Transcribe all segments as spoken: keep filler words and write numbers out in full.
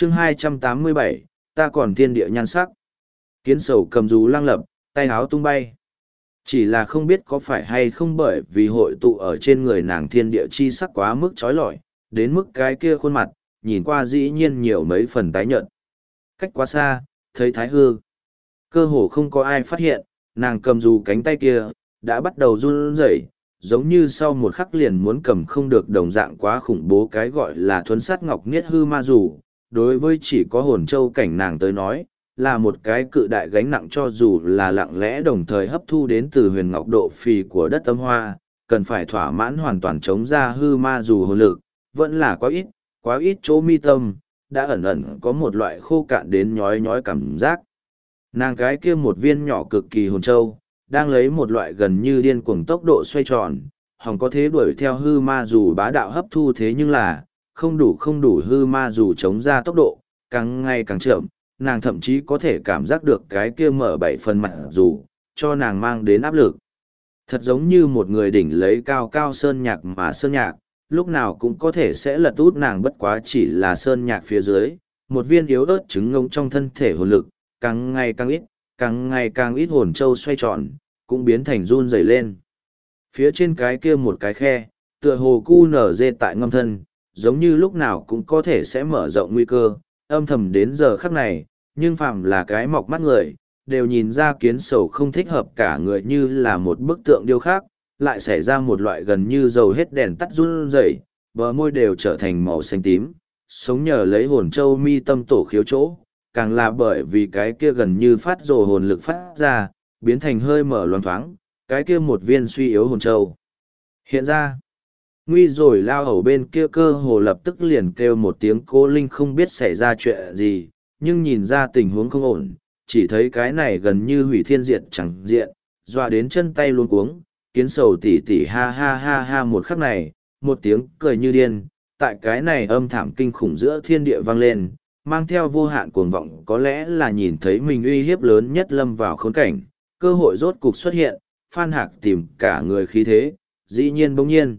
chương hai trăm tám mươi bảy, ta còn thiên địa nhan sắc. Kiến sầu cầm dù lăng lập, tay áo tung bay. Chỉ là không biết có phải hay không bởi vì hội tụ ở trên người nàng thiên địa chi sắc quá mức trói lọi, đến mức cái kia khuôn mặt, nhìn qua dĩ nhiên nhiều mấy phần tái nhợt. Cách quá xa, thấy thái hư. Cơ hồ không có ai phát hiện, nàng cầm dù cánh tay kia, đã bắt đầu run rẩy, giống như sau một khắc liền muốn cầm không được đồng dạng quá khủng bố cái gọi là thuấn sát ngọc niết hư ma dù. Đối với chỉ có hồn châu cảnh nàng tới nói, là một cái cự đại gánh nặng cho dù là lặng lẽ đồng thời hấp thu đến từ huyền ngọc độ phì của đất tâm hoa, cần phải thỏa mãn hoàn toàn chống ra hư ma dù hồn lực, vẫn là quá ít, quá ít chỗ mi tâm, đã ẩn ẩn có một loại khô cạn đến nhói nhói cảm giác. Nàng cái kia một viên nhỏ cực kỳ hồn châu, đang lấy một loại gần như điên cuồng tốc độ xoay tròn, hòng có thế đuổi theo hư ma dù bá đạo hấp thu thế nhưng là, không đủ không đủ hư ma dù chống ra tốc độ, càng ngày càng chậm, nàng thậm chí có thể cảm giác được cái kia mở bảy phần mặt dù, cho nàng mang đến áp lực. Thật giống như một người đỉnh lấy cao cao sơn nhạc mà sơn nhạc, lúc nào cũng có thể sẽ lật út nàng bất quá chỉ là sơn nhạc phía dưới, một viên yếu ớt trứng ngông trong thân thể hồn lực, càng ngày càng ít, càng ngày càng ít hồn châu xoay tròn, cũng biến thành run rẩy lên. Phía trên cái kia một cái khe, tựa hồ cu nở dê tại ngâm thân, giống như lúc nào cũng có thể sẽ mở rộng nguy cơ, âm thầm đến giờ khắc này, nhưng phàm là cái mọc mắt người, đều nhìn ra kiến sầu không thích hợp cả người như là một bức tượng điêu khắc, lại xảy ra một loại gần như dầu hết đèn tắt run rẩy, bờ môi đều trở thành màu xanh tím, sống nhờ lấy hồn châu mi tâm tổ khiếu chỗ, càng là bởi vì cái kia gần như phát rồ hồn lực phát ra, biến thành hơi mở loang thoáng, cái kia một viên suy yếu hồn châu. Hiện ra, nguy rồi lao hầu bên kia cơ hồ lập tức liền kêu một tiếng cô linh không biết xảy ra chuyện gì, nhưng nhìn ra tình huống không ổn, chỉ thấy cái này gần như hủy thiên diệt chẳng diện, dọa đến chân tay luôn cuống, kiến sầu tỉ tỉ ha ha ha ha một khắc này, một tiếng cười như điên, tại cái này âm thảm kinh khủng giữa thiên địa vang lên, mang theo vô hạn cuồng vọng có lẽ là nhìn thấy mình uy hiếp lớn nhất lâm vào khốn cảnh, cơ hội rốt cục xuất hiện, Phan Hạc tìm cả người khí thế, dĩ nhiên bỗng nhiên.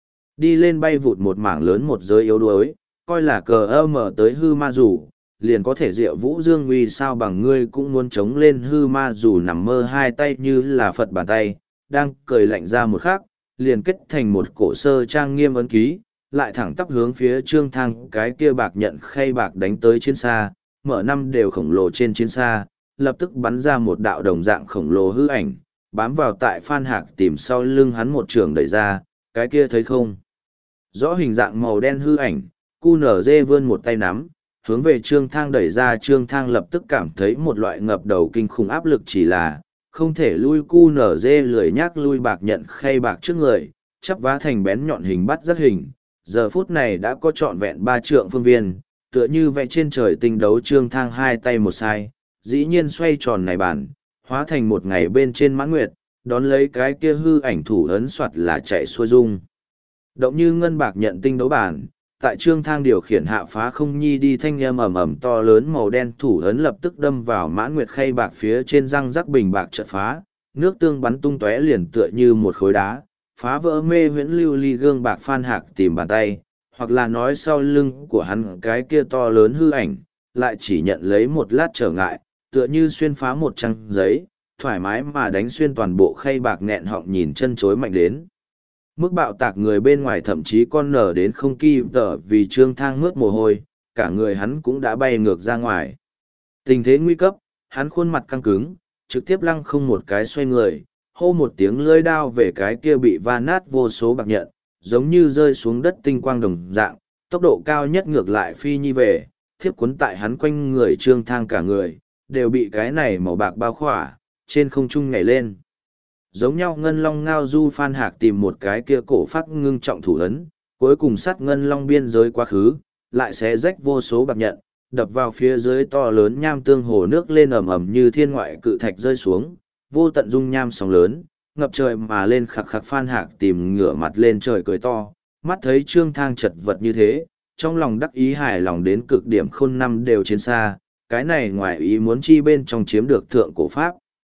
Đi lên bay vụt một mảng lớn một giới yếu đuối, coi là cờ ơ mở tới hư ma rủ, liền có thể diệu vũ dương uy sao bằng ngươi cũng muốn chống lên hư ma rủ nằm mơ hai tay như là Phật bàn tay, đang cười lạnh ra một khắc, liền kết thành một cổ sơ trang nghiêm ấn ký, lại thẳng tắp hướng phía trương thang cái kia bạc nhận khay bạc đánh tới chiến xa, mở năm đều khổng lồ trên chiến xa, lập tức bắn ra một đạo đồng dạng khổng lồ hư ảnh, bám vào tại Phan Hạc tìm sau lưng hắn một trường đẩy ra, cái kia thấy không? Rõ hình dạng màu đen hư ảnh, cu nở dê vươn một tay nắm, hướng về trương thang đẩy ra, trương thang lập tức cảm thấy một loại ngập đầu kinh khủng áp lực, chỉ là không thể lui, cu nở dê lười nhác lui bạc nhận khay bạc trước người, chắp vá thành bén nhọn hình bắt rất hình, giờ phút này đã có trọn vẹn ba trượng phương viên, tựa như vẽ trên trời tinh đấu, trương thang hai tay một sai, dĩ nhiên xoay tròn này bản, hóa thành một ngày bên trên mãn nguyệt, đón lấy cái kia hư ảnh thủ ấn soạt là chạy xuôi dung. Động như ngân bạc nhận tinh đấu bản, tại trương thang điều khiển hạ phá không nhi đi, thanh âm ầm ầm to lớn màu đen thủ ấn lập tức đâm vào mãn nguyệt khay bạc phía trên, răng rắc bình bạc chợt phá, nước tương bắn tung tóe liền tựa như một khối đá, phá vỡ mê huyễn lưu ly gương bạc. Phan Hạc tìm bàn tay, hoặc là nói sau lưng của hắn cái kia to lớn hư ảnh, lại chỉ nhận lấy một lát trở ngại, tựa như xuyên phá một trang giấy, thoải mái mà đánh xuyên toàn bộ khay bạc, nghẹn họng nhìn chân chối mạnh đến. Mức bạo tạc người bên ngoài thậm chí con nở đến không kịp tở, vì trương thang mướt mồ hôi, cả người hắn cũng đã bay ngược ra ngoài. Tình thế nguy cấp, hắn khuôn mặt căng cứng, trực tiếp lăng không một cái xoay người, hô một tiếng lưỡi đao về cái kia bị va nát vô số bạc nhận, giống như rơi xuống đất tinh quang đồng dạng, tốc độ cao nhất ngược lại phi nhi về, thiếp cuốn tại hắn quanh người, trương thang cả người, đều bị cái này màu bạc bao khỏa, trên không trung nhảy lên. Giống nhau ngân long ngao du, Phan Hạc tìm một cái kia cổ phát ngưng trọng thủ ấn, cuối cùng sát ngân long biên giới quá khứ, lại xé rách vô số bạc nhận, đập vào phía dưới to lớn nham tương hồ nước lên ầm ầm như thiên ngoại cự thạch rơi xuống, vô tận dung nham sóng lớn, ngập trời mà lên khặc khặc. Phan Hạc tìm ngửa mặt lên trời cười to, mắt thấy trương thang chật vật như thế, trong lòng đắc ý hài lòng đến cực điểm, khôn năm đều chiến xa, cái này ngoài ý muốn chi bên trong chiếm được thượng cổ pháp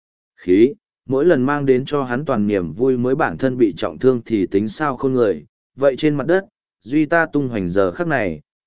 khí, mỗi lần mang đến cho hắn toàn niềm vui mới, bản thân bị trọng thương thì tính sao khôn người, vậy trên mặt đất, duy ta tung hoành giờ khắc này,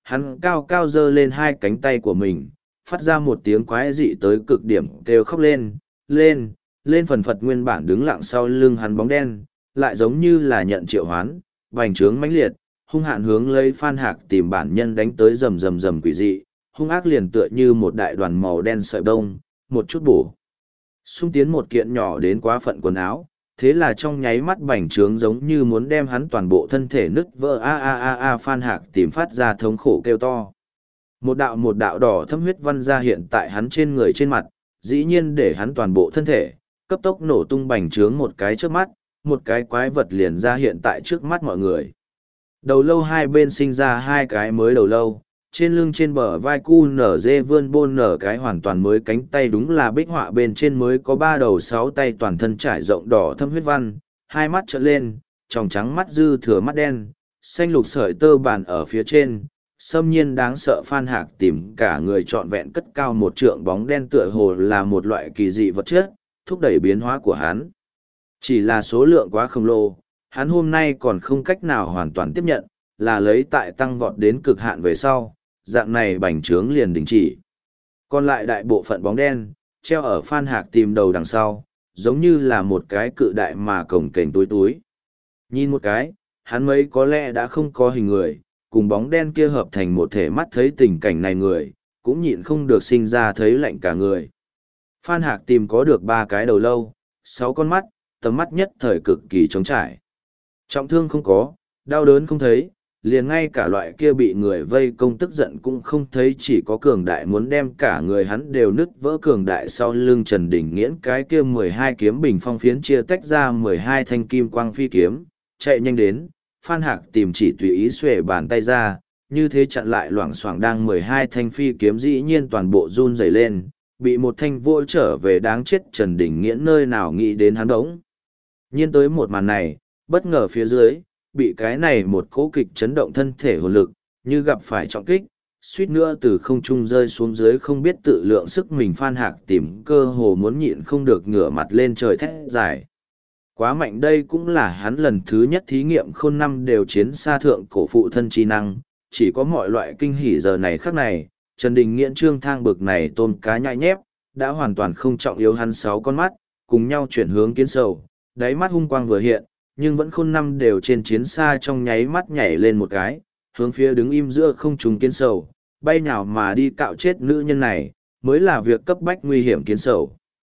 hắn cao cao giơ lên hai cánh tay của mình, phát ra một tiếng quái dị tới cực điểm kêu khóc lên, lên, lên phần phật nguyên bản đứng lặng sau lưng hắn bóng đen, lại giống như là nhận triệu hoán, bành trướng mãnh liệt, hung hạn hướng lấy Phan Hạc tìm bản nhân đánh tới rầm rầm rầm quỷ dị, hung ác liền tựa như một đại đoàn màu đen sợi đông, một chút bổ. Xung tiến một kiện nhỏ đến quá phận quần áo, thế là trong nháy mắt bành trướng giống như muốn đem hắn toàn bộ thân thể nứt vỡ a a a a Phan Hạc tìm phát ra thống khổ kêu to. Một đạo một đạo đỏ thâm huyết văn ra hiện tại hắn trên người trên mặt, dĩ nhiên để hắn toàn bộ thân thể, cấp tốc nổ tung bành trướng một cái trước mắt, một cái quái vật liền ra hiện tại trước mắt mọi người. Đầu lâu hai bên sinh ra hai cái mới đầu lâu, trên lưng trên bờ vai cu nở dê vươn bôn nở cái hoàn toàn mới cánh tay đúng là bích họa bên trên mới có ba đầu sáu tay toàn thân trải rộng đỏ thâm huyết văn, hai mắt trợn lên, tròng trắng mắt dư thừa mắt đen, xanh lục sợi tơ bàn ở phía trên, xâm nhiên đáng sợ Phan Hạc tìm cả người trọn vẹn cất cao một trượng bóng đen tựa hồ là một loại kỳ dị vật chất, thúc đẩy biến hóa của hắn. Chỉ là số lượng quá khổng lồ, hắn hôm nay còn không cách nào hoàn toàn tiếp nhận, là lấy tại tăng vọt đến cực hạn về sau, dạng này bành trướng liền đình chỉ. Còn lại đại bộ phận bóng đen, treo ở Phan Hạc tìm đầu đằng sau, giống như là một cái cự đại mà cổng kềnh túi túi. Nhìn một cái, hắn mấy có lẽ đã không có hình người, cùng bóng đen kia hợp thành một thể mắt thấy tình cảnh này người, cũng nhịn không được sinh ra thấy lạnh cả người. Phan Hạc tìm có được ba cái đầu lâu, sáu con mắt, tầm mắt nhất thời cực kỳ trống trải. Trọng thương không có, đau đớn không thấy, liền ngay cả loại kia bị người vây công tức giận cũng không thấy, chỉ có cường đại muốn đem cả người hắn đều nứt vỡ cường đại sau lưng Trần Đình Nghiễn cái kia mười hai kiếm bình phong phiến chia tách ra mười hai thanh kim quang phi kiếm, chạy nhanh đến, Phan Hạc tìm chỉ tùy ý xuề bàn tay ra, như thế chặn lại loảng xoảng đang mười hai thanh phi kiếm dĩ nhiên toàn bộ run rẩy lên, bị một thanh vội trở về đáng chết Trần Đình Nghiễn nơi nào nghĩ đến hắn đống. Nhiên tới một màn này, bất ngờ phía dưới, bị cái này một cỗ kịch chấn động thân thể hồn lực, như gặp phải trọng kích, suýt nữa từ không trung rơi xuống dưới không biết tự lượng sức mình Phan Hạc tìm cơ hồ muốn nhịn không được ngửa mặt lên trời thét dài. Quá mạnh đây cũng là hắn lần thứ nhất thí nghiệm khôn năm đều chiến xa thượng cổ phụ thân chi năng, chỉ có mọi loại kinh hỉ giờ này khắc này, Trần Đình Nghiễn trương thang bực này tôm cá nhại nhép, đã hoàn toàn không trọng yếu hắn sáu con mắt, cùng nhau chuyển hướng kiến sầu, đáy mắt hung quang vừa hiện, nhưng vẫn khôn năm đều trên chiến xa trong nháy mắt nhảy lên một cái, hướng phía đứng im giữa không trung kiến sầu, bay nào mà đi cạo chết nữ nhân này, mới là việc cấp bách nguy hiểm kiến sầu.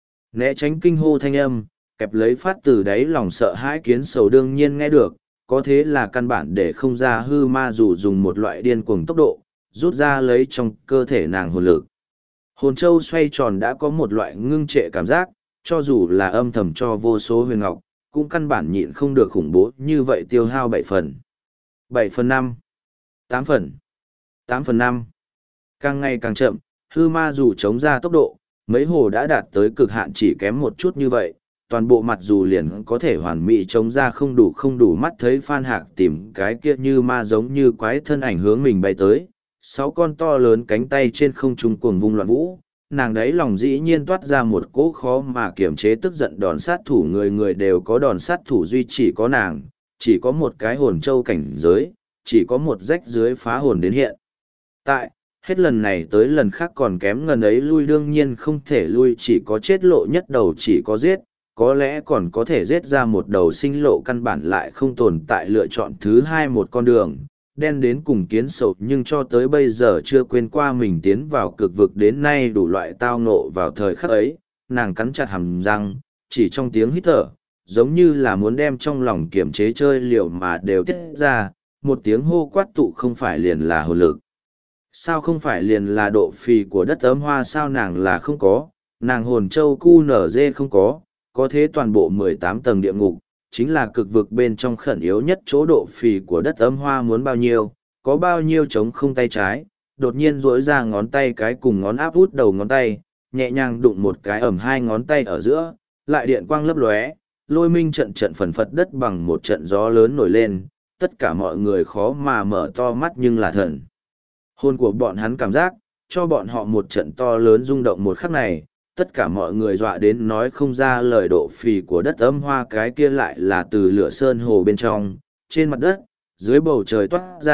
Né tránh kinh hô thanh âm, kẹp lấy phát từ đáy lòng sợ hãi kiến sầu đương nhiên nghe được, có thế là căn bản để không ra hư ma dù dùng một loại điên cuồng tốc độ, rút ra lấy trong cơ thể nàng hồn lực. Hồn châu xoay tròn đã có một loại ngưng trệ cảm giác, cho dù là âm thầm cho vô số huyền ngọc, cũng căn bản nhịn không được khủng bố như vậy tiêu hao bảy phần. bảy phần năm, tám phần, tám phần năm. Càng ngày càng chậm, hư ma dù chống ra tốc độ, mấy hồ đã đạt tới cực hạn chỉ kém một chút như vậy, toàn bộ mặt dù liền có thể hoàn mỹ chống ra không đủ không đủ mắt thấy Phan Hạc tìm cái kia như ma giống như quái thân ảnh hướng mình bay tới, sáu con to lớn cánh tay trên không trung cuồng vung loạn vũ, nàng đấy lòng dĩ nhiên toát ra một cỗ khó mà kiềm chế tức giận đòn sát thủ người người đều có đòn sát thủ duy chỉ có nàng, chỉ có một cái hồn châu cảnh giới, chỉ có một rách dưới phá hồn đến hiện. Tại, hết lần này tới lần khác còn kém ngần ấy lui đương nhiên không thể lui chỉ có chết lộ nhất đầu chỉ có giết, có lẽ còn có thể giết ra một đầu sinh lộ căn bản lại không tồn tại lựa chọn thứ hai một con đường, đen đến cùng kiến sầu nhưng cho tới bây giờ chưa quên qua mình tiến vào cực vực đến nay đủ loại tao ngộ vào thời khắc ấy, nàng cắn chặt hàm răng, chỉ trong tiếng hít thở, giống như là muốn đem trong lòng kiềm chế chơi liều mà đều tiết ra, một tiếng hô quát tụ không phải liền là hồn lực. Sao không phải liền là độ phì của đất ấm hoa sao nàng là không có, nàng hồn châu cu nở dê không có, có thế toàn bộ mười tám tầng địa ngục, chính là cực vực bên trong khẩn yếu nhất chỗ độ phì của đất ấm hoa muốn bao nhiêu, có bao nhiêu trống không tay trái, đột nhiên duỗi ra ngón tay cái cùng ngón áp út đầu ngón tay, nhẹ nhàng đụng một cái ẩm hai ngón tay ở giữa, lại điện quang lấp lóe, lôi minh trận trận phần phật đất bằng một trận gió lớn nổi lên, tất cả mọi người khó mà mở to mắt nhưng là thần. Hồn của bọn hắn cảm giác, cho bọn họ một trận to lớn rung động một khắc này, tất cả mọi người dọa đến nói không ra lời độ phì của đất ấm hoa cái kia lại là từ lửa sơn hồ bên trong, trên mặt đất, dưới bầu trời toát ra,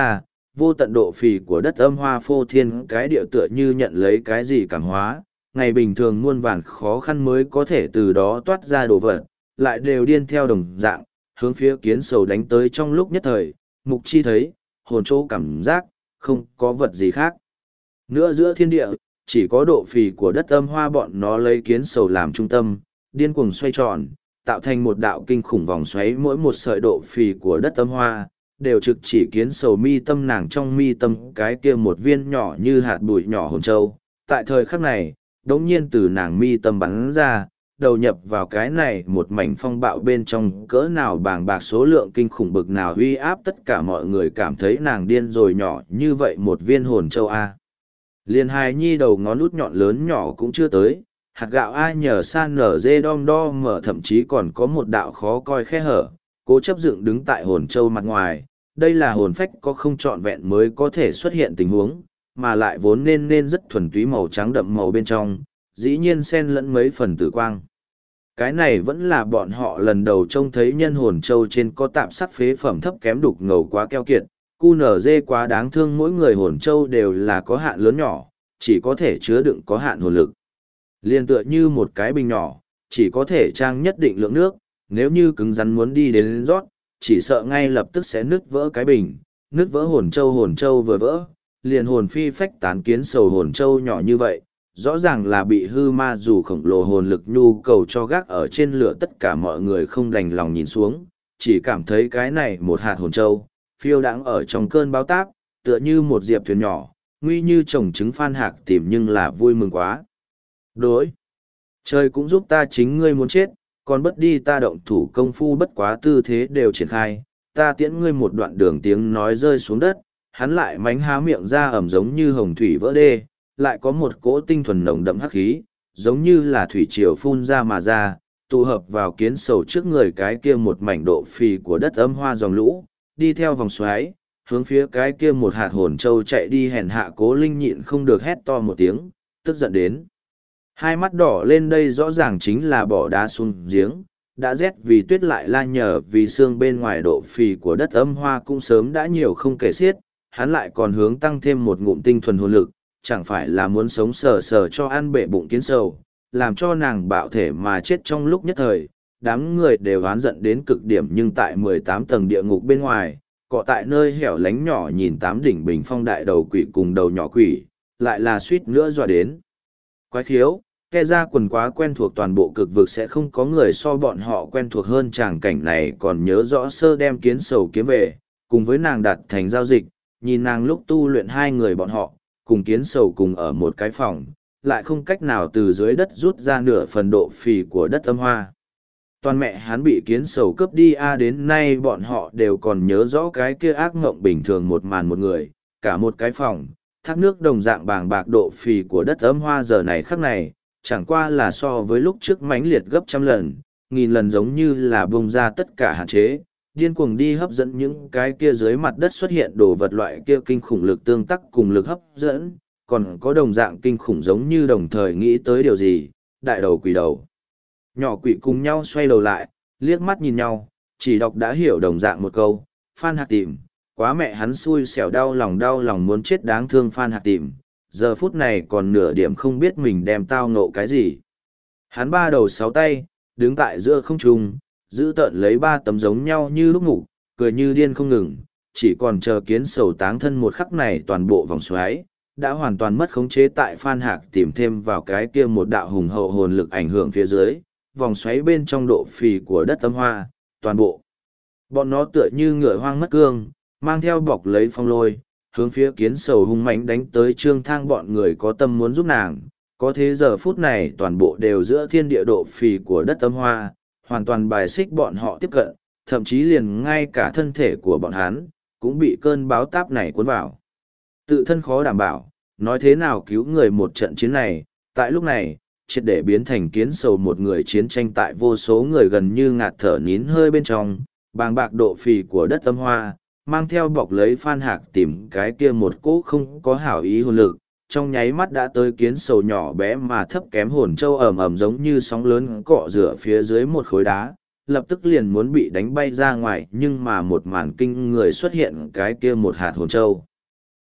vô tận độ phì của đất âm hoa phô thiên cái địa tựa như nhận lấy cái gì cảm hóa, ngày bình thường muôn vàn khó khăn mới có thể từ đó toát ra đồ vật, lại đều điên theo đồng dạng, hướng phía kiến sầu đánh tới trong lúc nhất thời, mục chi thấy, hồn chỗ cảm giác, không có vật gì khác. Nữa giữa thiên địa, chỉ có độ phì của đất âm hoa bọn nó lấy kiến sầu làm trung tâm, điên cuồng xoay tròn, tạo thành một đạo kinh khủng vòng xoáy, mỗi một sợi độ phì của đất âm hoa, đều trực chỉ kiến sầu mi tâm nàng trong mi tâm cái kia một viên nhỏ như hạt bụi nhỏ hồn châu. Tại thời khắc này, đống nhiên từ nàng mi tâm bắn ra, đầu nhập vào cái này một mảnh phong bạo bên trong cỡ nào bàng bạc số lượng kinh khủng bực nào uy áp, tất cả mọi người cảm thấy nàng điên rồi, nhỏ như vậy một viên hồn châu A. Liên hài nhi đầu ngón út nhọn lớn nhỏ cũng chưa tới, hạt gạo ai nhờ san nở dê đom đo mở, thậm chí còn có một đạo khó coi khe hở, cố chấp dựng đứng tại hồn châu mặt ngoài. Đây là hồn phách có không trọn vẹn mới có thể xuất hiện tình huống, mà lại vốn nên nên rất thuần túy màu trắng đậm màu bên trong, dĩ nhiên xen lẫn mấy phần tử quang. Cái này vẫn là bọn họ lần đầu trông thấy nhân hồn châu trên có tạp sắc phế phẩm thấp kém đục ngầu quá keo kiệt, cu nở dê quá đáng thương, mỗi người hồn châu đều là có hạn lớn nhỏ, chỉ có thể chứa đựng có hạn hồn lực. Liên tựa như một cái bình nhỏ, chỉ có thể trang nhất định lượng nước, nếu như cứng rắn muốn đi đến rót, chỉ sợ ngay lập tức sẽ nứt vỡ cái bình, nứt vỡ hồn châu hồn châu vừa vỡ, liền hồn phi phách tán kiến sầu hồn châu nhỏ như vậy, rõ ràng là bị hư ma dù khổng lồ hồn lực nhu cầu cho gác ở trên lửa, tất cả mọi người không đành lòng nhìn xuống, chỉ cảm thấy cái này một hạt hồn châu, phiêu đãng ở trong cơn bão táp, tựa như một diệp thuyền nhỏ, nguy như trồng trứng phan hạc tìm, nhưng là vui mừng quá. Đối, trời cũng giúp ta, chính ngươi muốn chết, còn bất đi ta động thủ công phu bất quá tư thế đều triển khai, ta tiễn ngươi một đoạn đường. Tiếng nói rơi xuống đất, hắn lại mánh há miệng ra ẩm giống như hồng thủy vỡ đê, lại có một cỗ tinh thuần nồng đậm hắc khí, giống như là thủy triều phun ra mà ra, tụ hợp vào kiến sầu trước người cái kia một mảnh độ phì của đất âm hoa dòng lũ, đi theo vòng xoáy, hướng phía cái kia một hạt hồn châu chạy đi. Hèn hạ Cố Linh nhịn không được hét to một tiếng, tức giận đến hai mắt đỏ lên, đây rõ ràng chính là bỏ đá xuống giếng, đã rét vì tuyết lại la nhờ vì xương, bên ngoài độ phì của đất âm hoa cũng sớm đã nhiều không kể xiết, hắn lại còn hướng tăng thêm một ngụm tinh thuần hồn lực, chẳng phải là muốn sống sờ sờ cho ăn bể bụng kiến sầu, làm cho nàng bạo thể mà chết trong lúc nhất thời. Đám người đều oán giận đến cực điểm, nhưng tại mười tám tầng địa ngục bên ngoài, cọ tại nơi hẻo lánh nhỏ nhìn tám đỉnh bình phong đại đầu quỷ cùng đầu nhỏ quỷ, lại là suýt nữa dọa đến quái khiếu. Ke ra quần quá quen thuộc toàn bộ cực vực, sẽ không có người so bọn họ quen thuộc hơn tràng cảnh này. Còn nhớ rõ sơ đem kiến sầu kiếm về, cùng với nàng đặt thành giao dịch, nhìn nàng lúc tu luyện, hai người bọn họ, cùng kiến sầu cùng ở một cái phòng, lại không cách nào từ dưới đất rút ra nửa phần độ phì của đất âm hoa. Toàn mẹ hắn bị kiến sầu cướp đi a, đến nay bọn họ đều còn nhớ rõ cái kia ác ngộng bình thường, một màn một người, cả một cái phòng, thác nước đồng dạng bàng bạc độ phì của đất âm hoa giờ này khắc này, chẳng qua là so với lúc trước mãnh liệt gấp trăm lần, nghìn lần, giống như là bông ra tất cả hạn chế, điên cuồng đi hấp dẫn những cái kia dưới mặt đất xuất hiện đồ vật, loại kia kinh khủng lực tương tác cùng lực hấp dẫn, còn có đồng dạng kinh khủng giống như đồng thời nghĩ tới điều gì, đại đầu quỷ đầu. Nhỏ quỷ cùng nhau xoay đầu lại, liếc mắt nhìn nhau, chỉ đọc đã hiểu đồng dạng một câu, Phan Hạc Tìm, quá mẹ hắn xui xẻo, đau lòng đau lòng muốn chết, đáng thương Phan Hạc Tìm, giờ phút này còn nửa điểm không biết mình đem tao ngộ cái gì. Hắn ba đầu sáu tay, đứng tại giữa không trung, giữ tợn lấy ba tấm giống nhau như lúc ngủ, cười như điên không ngừng, chỉ còn chờ kiến sầu táng thân một khắc này. Toàn bộ vòng xoáy đã hoàn toàn mất khống chế tại Phan Hạc Tìm thêm vào cái kia một đạo hùng hậu hồn lực ảnh hưởng phía dưới, vòng xoáy bên trong độ phì của đất âm hoa, toàn bộ bọn nó tựa như ngựa hoang mất cương, mang theo bọc lấy phong lôi, hướng phía kiến sầu hung mãnh đánh tới. Trương Thang bọn người có tâm muốn giúp nàng, có thế giờ phút này toàn bộ đều giữa thiên địa độ phì của đất âm hoa, hoàn toàn bài xích bọn họ tiếp cận, thậm chí liền ngay cả thân thể của bọn hắn cũng bị cơn báo táp này cuốn vào. Tự thân khó đảm bảo, nói thế nào cứu người, một trận chiến này, tại lúc này, triệt để biến thành kiến sầu một người chiến tranh tại vô số người gần như ngạt thở nín hơi bên trong, bàng bạc độ phì của đất âm hoa, mang theo bọc lấy Phan Hạc Tìm cái kia một cỗ không có hảo ý hồn lực, trong nháy mắt đã tới kiến sầu nhỏ bé mà thấp kém hồn châu, ầm ầm giống như sóng lớn cọ rửa phía dưới một khối đá, lập tức liền muốn bị đánh bay ra ngoài. Nhưng mà một màn kinh người xuất hiện, cái kia một hạt hồn châu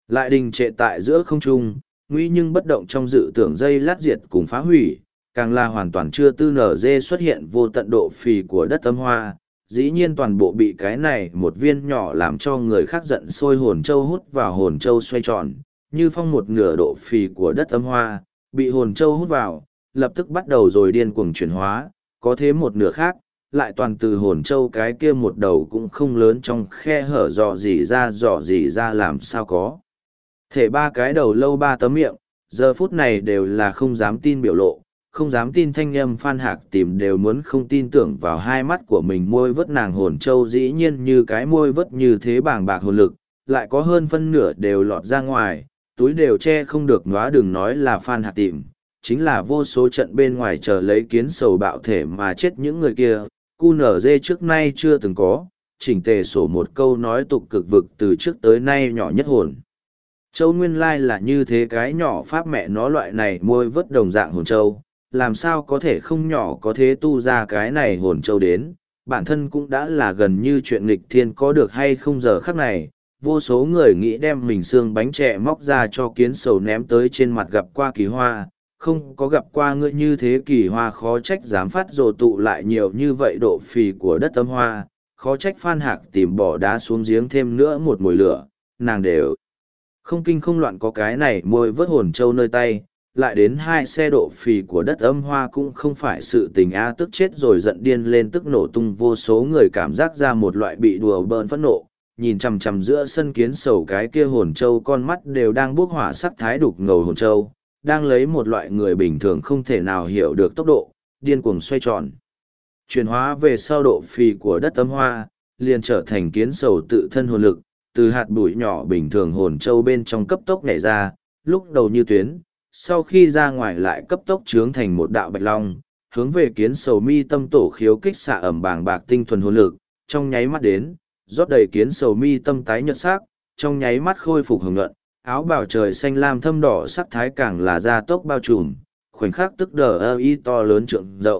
Lại đình trệ tại giữa không trung, nguy nhưng bất động trong dự tưởng dây lát diệt cùng phá hủy, càng là hoàn toàn chưa tư nở dê xuất hiện vô tận độ phì của đất âm hoa. Dĩ nhiên toàn bộ bị cái này một viên nhỏ làm cho người khác giận sôi hồn châu hút vào hồn châu xoay tròn, như phong một nửa độ phì của đất âm hoa, bị hồn châu hút vào, lập tức bắt đầu rồi điên cuồng chuyển hóa, có thế một nửa khác, lại toàn từ hồn châu cái kia một đầu cũng không lớn trong khe hở dò dỉ ra dò dỉ ra làm sao có. Thể ba cái đầu lâu ba tấm miệng, giờ phút này đều là không dám tin biểu lộ, không dám tin thanh âm Phan Hạc tìm đều muốn không tin tưởng vào hai mắt của mình. Môi vớt nàng hồn châu dĩ nhiên như cái môi vớt như thế bàng bạc hồn lực, lại có hơn phân nửa đều lọt ra ngoài, túi đều che không được nóa, đừng nói là Phan Hạc tìm, chính là vô số trận bên ngoài chờ lấy kiến sầu bạo thể mà chết những người kia, cu nở dê trước nay chưa từng có, chỉnh tề sổ một câu nói tục cực vực từ trước tới nay nhỏ nhất hồn. Châu nguyên lai là như thế, cái nhỏ pháp mẹ nó loại này môi vớt đồng dạng hồn châu, làm sao có thể không nhỏ có thế tu ra cái này hồn châu đến, bản thân cũng đã là gần như chuyện nghịch thiên có được hay không giờ khắc này, vô số người nghĩ đem mình xương bánh trẻ móc ra cho kiến sầu ném tới trên mặt. Gặp qua kỳ hoa, không có gặp qua ngươi như thế kỳ hoa, khó trách dám phát rồ tụ lại nhiều như vậy độ phì của đất âm hoa, khó trách Phan Hạc tìm bỏ đá xuống giếng thêm nữa một mồi lửa, nàng đều không kinh không loạn có cái này môi vớt hồn châu nơi tay, lại đến hai xe độ phì của đất âm hoa cũng không phải sự tình a, tức chết rồi giận điên lên tức nổ tung. Vô số người cảm giác ra một loại bị đùa bỡn phẫn nộ, nhìn chằm chằm giữa sân kiến sầu cái kia hồn châu, con mắt đều đang bốc hỏa sắc thái đục ngầu hồn châu, đang lấy một loại người bình thường không thể nào hiểu được tốc độ, điên cuồng xoay tròn. Chuyển hóa về sau độ phì của đất âm hoa, liền trở thành kiến sầu tự thân hồn lực, từ hạt bụi nhỏ bình thường hồn châu bên trong cấp tốc nhảy ra, lúc đầu như tuyến, sau khi ra ngoài lại cấp tốc trướng thành một đạo bạch long, hướng về kiến sầu mi tâm tổ khiếu kích xạ ẩm bàng bạc tinh thuần hồn lực, trong nháy mắt đến, rót đầy kiến sầu mi tâm tái nhợt sắc, trong nháy mắt khôi phục hồng nhuận, áo bào trời xanh lam thâm đỏ sắc thái càng là da tốc bao trùm, khoảnh khắc tức đờ ơ y to lớn trượng rộng.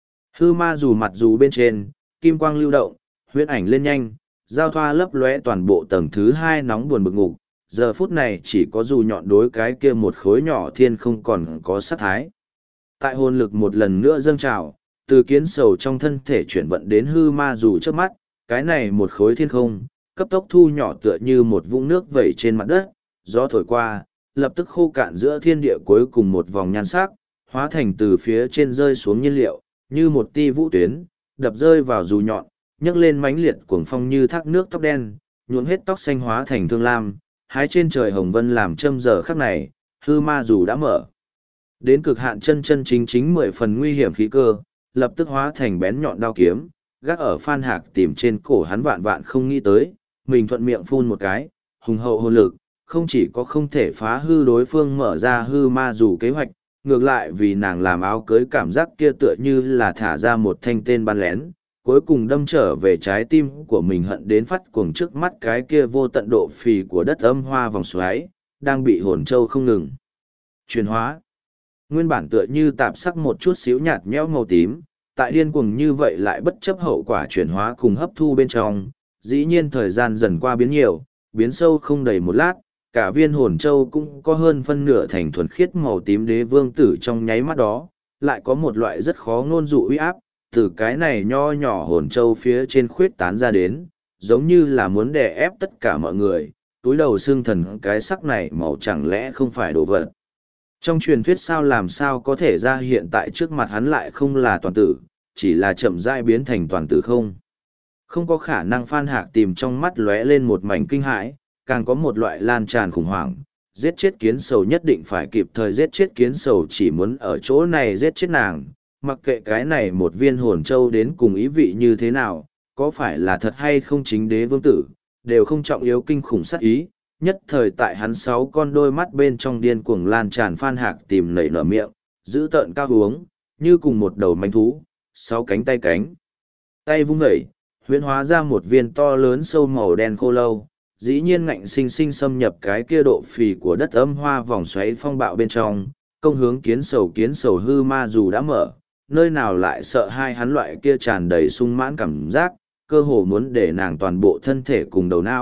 Hư ma dù mặt dù bên trên, kim quang lưu động, huyễn ảnh lên nhanh, giao thoa lấp lóe toàn bộ tầng thứ hai nóng buồn bực ngục, giờ phút này chỉ có dù nhọn đối cái kia một khối nhỏ thiên không còn có sát thái. Tại hồn lực một lần nữa dâng trào, từ kiến sầu trong thân thể chuyển vận đến hư ma dù trước mắt, cái này một khối thiên không, cấp tốc thu nhỏ tựa như một vũng nước vẩy trên mặt đất, gió thổi qua, lập tức khô cạn giữa thiên địa cuối cùng một vòng nhan sắc, hóa thành từ phía trên rơi xuống nhiên liệu, như một ti vũ tuyến, đập rơi vào dù nhọn, nhấc lên mãnh liệt cuồng phong như thác nước tóc đen, nhuộm hết tóc xanh hóa thành thương lam, hái trên trời hồng vân làm châm giờ khắc này, hư ma dù đã mở. Đến cực hạn chân chân chính chính mười phần nguy hiểm khí cơ, lập tức hóa thành bén nhọn đao kiếm, gác ở Phan Hạc tìm trên cổ hắn. Vạn vạn không nghĩ tới, mình thuận miệng phun một cái, hùng hậu hồn lực, không chỉ có không thể phá hư đối phương mở ra hư ma dù kế hoạch, ngược lại vì nàng làm áo cưới cảm giác kia tựa như là thả ra một thanh tên bắn lén, cuối cùng đâm trở về trái tim của mình, hận đến phát cuồng trước mắt cái kia vô tận độ phì của đất âm hoa vòng xoáy, đang bị hồn châu không ngừng chuyển hóa. Nguyên bản tựa như tạp sắc một chút xíu nhạt nhẽo màu tím, tại điên cuồng như vậy lại bất chấp hậu quả chuyển hóa cùng hấp thu bên trong, dĩ nhiên thời gian dần qua biến nhiều, biến sâu không đầy một lát, cả viên hồn châu cũng có hơn phân nửa thành thuần khiết màu tím. Đế vương tử trong nháy mắt đó, lại có một loại rất khó ngôn dụ uy áp, từ cái này nho nhỏ hồn châu phía trên khuyết tán ra đến, giống như là muốn đè ép tất cả mọi người, túi đầu xương thần cái sắc này màu chẳng lẽ không phải đồ vật. Trong truyền thuyết sao làm sao có thể ra hiện tại trước mặt hắn lại không là toàn tử, chỉ là chậm rãi biến thành toàn tử không. Không có khả năng. Phan Hạc tìm trong mắt lóe lên một mảnh kinh hãi, càng có một loại lan tràn khủng hoảng. Giết chết kiến sầu nhất định phải kịp thời giết chết kiến sầu, chỉ muốn ở chỗ này giết chết nàng, mặc kệ cái này một viên hồn châu đến cùng ý vị như thế nào, có phải là thật hay không, chính đế vương tử, đều không trọng yếu. Kinh khủng sát ý, nhất thời tại hắn sáu con đôi mắt bên trong điên cuồng lan tràn. Phan Hạc tìm nảy nở miệng, giữ tợn cao hướng, như cùng một đầu manh thú, sáu cánh tay cánh. Tay vung vẩy, huyễn hóa ra một viên to lớn sâu màu đen khô lâu, dĩ nhiên ngạnh sinh sinh xâm nhập cái kia độ phì của đất âm hoa vòng xoáy phong bạo bên trong, công hướng kiến sầu. Kiến sầu hư ma dù đã mở, nơi nào lại sợ hai hắn loại kia tràn đầy sung mãn cảm giác, cơ hồ muốn để nàng toàn bộ thân thể cùng đầu não,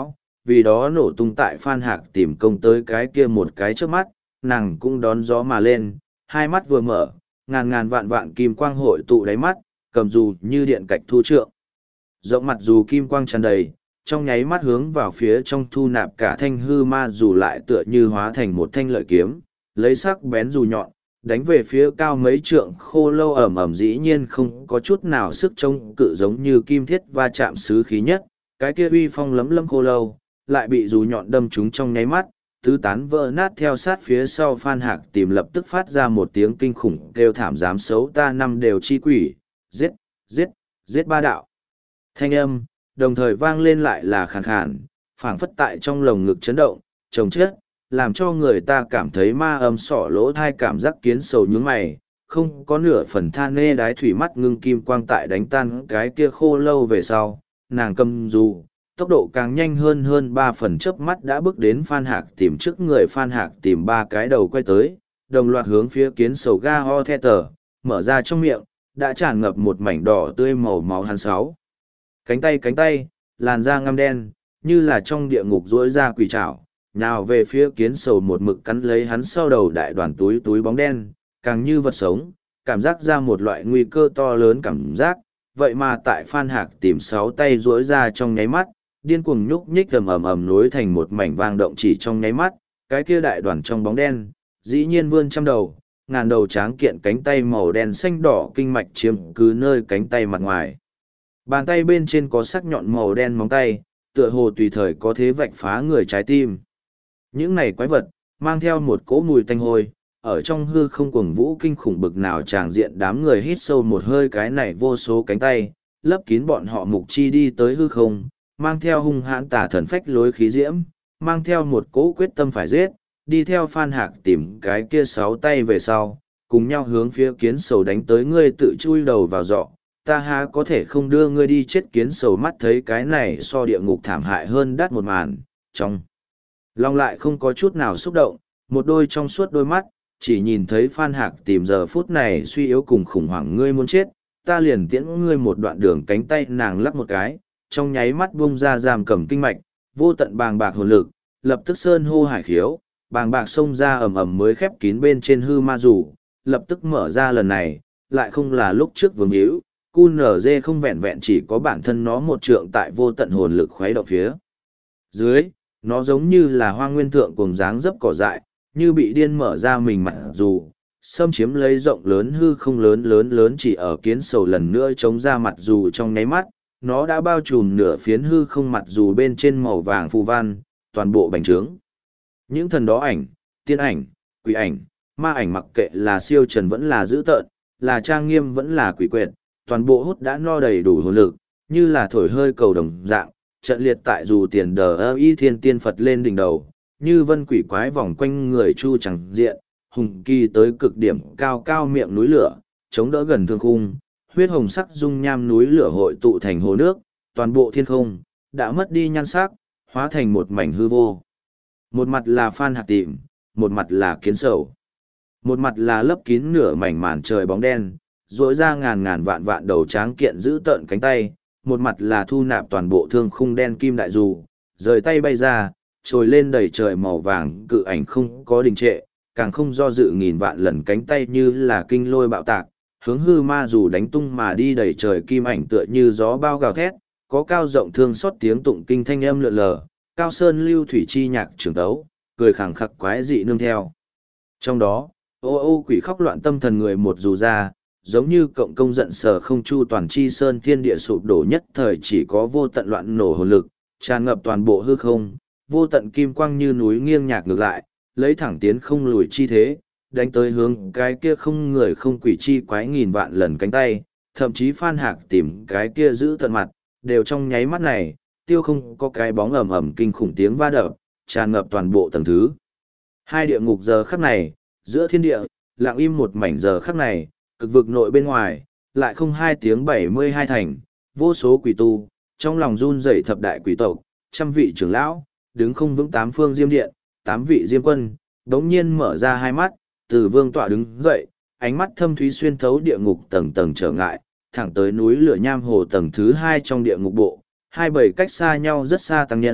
vì đó nổ tung tại Phan Hạc tìm công tới cái kia một cái trước mắt, nàng cũng đón gió mà lên, hai mắt vừa mở, ngàn ngàn vạn vạn kim quang hội tụ đáy mắt, cầm dù như điện cạch thu trượng. Rộng mặt dù kim quang tràn đầy, trong nháy mắt hướng vào phía trong thu nạp cả thanh hư ma dù lại tựa như hóa thành một thanh lợi kiếm, lấy sắc bén dù nhọn, đánh về phía cao mấy trượng khô lâu ẩm ẩm dĩ nhiên không có chút nào sức trông cự giống như kim thiết va chạm sứ khí nhất, cái kia uy phong lấm lấm khô lâu, lại bị dù nhọn đâm trúng trong nháy mắt, tứ tán vỡ nát theo sát phía sau Phan Hạc tìm lập tức phát ra một tiếng kinh khủng kêu thảm dám xấu ta năm đều chi quỷ, giết, giết, giết ba đạo. Thanh âm, đồng thời vang lên lại là khàn khàn, phảng phất tại trong lồng ngực chấn động, trồng chết, làm cho người ta cảm thấy ma âm sỏ lỗ thai cảm giác kiến sầu nhướng mày, không có nửa phần than nê đái thủy mắt ngưng kim quang tại đánh tan cái kia khô lâu về sau, nàng cầm dù, tốc độ càng nhanh hơn hơn ba phần chớp mắt đã bước đến Phan Hạc tìm trước người Phan Hạc tìm ba cái đầu quay tới, đồng loạt hướng phía kiến sầu ga ho the tờ, mở ra trong miệng, đã tràn ngập một mảnh đỏ tươi màu máu hắn sáu. Cánh tay cánh tay, làn da ngăm đen, như là trong địa ngục rỗi ra quỷ trảo, nhào về phía kiến sầu một mực cắn lấy hắn sau đầu đại đoàn túi túi bóng đen, càng như vật sống, cảm giác ra một loại nguy cơ to lớn cảm giác, vậy mà tại Phan Hạc tìm sáu tay rỗi ra trong nháy mắt, điên cuồng nhúc nhích ầm ầm ầm nối thành một mảnh vang động chỉ trong nháy mắt, cái kia đại đoàn trong bóng đen, dĩ nhiên vươn trăm đầu, ngàn đầu tráng kiện cánh tay màu đen xanh đỏ kinh mạch chiếm cứ nơi cánh tay mặt ngoài. Bàn tay bên trên có sắc nhọn màu đen móng tay, tựa hồ tùy thời có thế vạch phá người trái tim. Những này quái vật, mang theo một cỗ mùi tanh hôi, ở trong hư không cuồng vũ kinh khủng bực nào tràng diện đám người hít sâu một hơi cái này vô số cánh tay, lấp kín bọn họ mục chi đi tới hư không, mang theo hung hãn tả thần phách lối khí diễm, mang theo một cỗ quyết tâm phải giết, đi theo Phan Hạc tìm cái kia sáu tay về sau, cùng nhau hướng phía kiến sầu đánh tới ngươi tự chui đầu vào dọ, ta há có thể không đưa ngươi đi chết kiến sầu mắt thấy cái này so địa ngục thảm hại hơn đắt một màn, trong lòng lại không có chút nào xúc động, một đôi trong suốt đôi mắt, chỉ nhìn thấy Phan Hạc tìm giờ phút này suy yếu cùng khủng hoảng ngươi muốn chết, ta liền tiễn ngươi một đoạn đường cánh tay nàng lắc một cái, trong nháy mắt bung ra giam cầm kinh mạch, vô tận bàng bạc hồn lực, lập tức sơn hô hải khiếu, bàng bạc xông ra ầm ầm mới khép kín bên trên hư ma rủ, lập tức mở ra lần này, lại không là lúc trước vương hữu, cu nở dê không vẹn vẹn chỉ có bản thân nó một trượng tại vô tận hồn lực khuấy động phía. Dưới, nó giống như là hoa nguyên thượng cùng dáng dấp cỏ dại, như bị điên mở ra mình mặt dù, xâm chiếm lấy rộng lớn hư không lớn lớn lớn chỉ ở kiến sầu lần nữa chống ra mặt dù trong nháy mắt, nó đã bao trùm nửa phiến hư không mặt dù bên trên màu vàng phù văn, toàn bộ bành trướng. Những thần đó ảnh, tiên ảnh, quỷ ảnh, ma ảnh mặc kệ là siêu trần vẫn là dữ tợn, là trang nghiêm vẫn là quỷ quyệt, toàn bộ hút đã no đầy đủ hồn lực, như là thổi hơi cầu đồng dạng, trận liệt tại dù tiền đờ ơ y thiên tiên Phật lên đỉnh đầu, như vân quỷ quái vòng quanh người chu chẳng diện, hùng kỳ tới cực điểm cao cao miệng núi lửa, chống đỡ gần thương khung, huyết hồng sắc dung nham núi lửa hội tụ thành hồ nước, toàn bộ thiên không, đã mất đi nhan sắc, hóa thành một mảnh hư vô. Một mặt là Phan Hạc tìm, một mặt là kiến sầu. Một mặt là lấp kín nửa mảnh màn trời bóng đen, rỗi ra ngàn ngàn vạn vạn đầu tráng kiện giữ tợn cánh tay, một mặt là thu nạp toàn bộ thương khung đen kim đại dù, rời tay bay ra, trồi lên đầy trời màu vàng cự ảnh không có đình trệ, càng không do dự nghìn vạn lần cánh tay như là kinh lôi bạo tạc, hướng hư ma dù đánh tung mà đi đầy trời kim ảnh tựa như gió bao gào thét, có cao rộng thương xót tiếng tụng kinh thanh âm lượn lờ, cao sơn lưu thủy chi nhạc trường tấu, cười khẳng khặc quái dị nương theo. Trong đó, ô ô quỷ khóc loạn tâm thần người một dù ra, giống như cộng công giận sở không chu toàn chi sơn thiên địa sụp đổ nhất thời chỉ có vô tận loạn nổ hồn lực, tràn ngập toàn bộ hư không, vô tận kim quang như núi nghiêng nhạc ngược lại, lấy thẳng tiến không lùi chi thế, đánh tới hướng cái kia không người không quỷ chi quái nghìn vạn lần cánh tay, thậm chí Phan Hạc tìm cái kia giữ tận mặt, đều trong nháy mắt này, tiêu không có cái bóng ầm ầm kinh khủng tiếng va đập, tràn ngập toàn bộ tầng thứ. Hai địa ngục giờ khắc này, giữa thiên địa, lặng im một mảnh giờ khắc này, cực vực nội bên ngoài, lại không hai tiếng bảy mươi hai thành, vô số quỷ tu, trong lòng run rẩy thập đại quỷ tộc, trăm vị trưởng lão, đứng không vững tám phương diêm điện, tám vị diêm quân, đống nhiên mở ra hai mắt, từ vương tọa đứng dậy, ánh mắt thâm thúy xuyên thấu địa ngục tầng tầng trở ngại, thẳng tới núi lửa nham hồ tầng thứ hai trong địa ngục bộ, hai bầy cách xa nhau rất xa tăng nhân,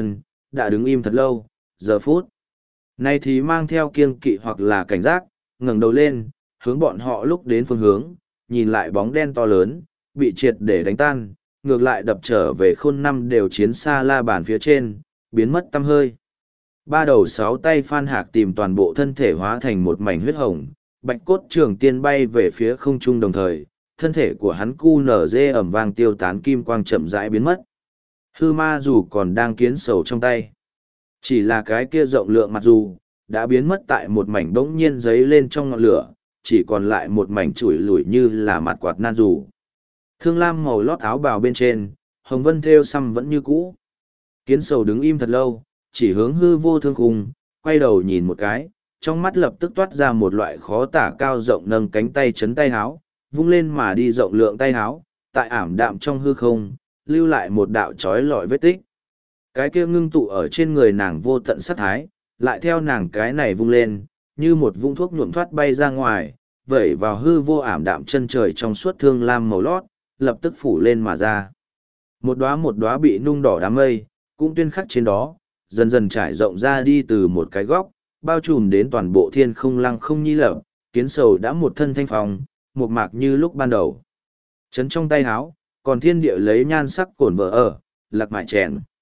đã đứng im thật lâu, giờ phút. Nay thì mang theo kiêng kỵ hoặc là cảnh giác, ngẩng đầu lên, hướng bọn họ lúc đến phương hướng, nhìn lại bóng đen to lớn, bị triệt để đánh tan, ngược lại đập trở về khôn năm đều chiến xa la bàn phía trên, biến mất tăm hơi. Ba đầu sáu tay Phan Hạc tìm toàn bộ thân thể hóa thành một mảnh huyết hồng, bạch cốt trường tiên bay về phía không trung đồng thời, thân thể của hắn cu nở dê ẩm vang tiêu tán kim quang chậm rãi biến mất. Hư ma dù còn đang kiến sầu trong tay. Chỉ là cái kia rộng lượng mặc dù, đã biến mất tại một mảnh bỗng nhiên giấy lên trong ngọn lửa, chỉ còn lại một mảnh chủi lủi như là mặt quạt nan dù. Thương lam màu lót áo bào bên trên, hồng vân thêu xăm vẫn như cũ. Kiến sầu đứng im thật lâu, chỉ hướng hư vô thương khung, quay đầu nhìn một cái, trong mắt lập tức toát ra một loại khó tả cao rộng nâng cánh tay chấn tay háo, vung lên mà đi rộng lượng tay háo, tại ảm đạm trong hư không, lưu lại một đạo trói lọi vết tích. Cái kia ngưng tụ ở trên người nàng vô tận sát thái, lại theo nàng cái này vung lên, như một vung thuốc nhuộm thoát bay ra ngoài, vẩy vào hư vô ảm đạm chân trời trong suốt thương lam màu lót, lập tức phủ lên mà ra. Một đóa một đóa bị nung đỏ đám mây, cũng tuyên khắc trên đó, dần dần trải rộng ra đi từ một cái góc, bao trùm đến toàn bộ thiên không lăng không nhi lập, kiến sầu đã một thân thanh phong, một mạc như lúc ban đầu. Chấn trong tay háo, còn thiên địa lấy nhan sắc cổn vợ ở, lạc mại chèn.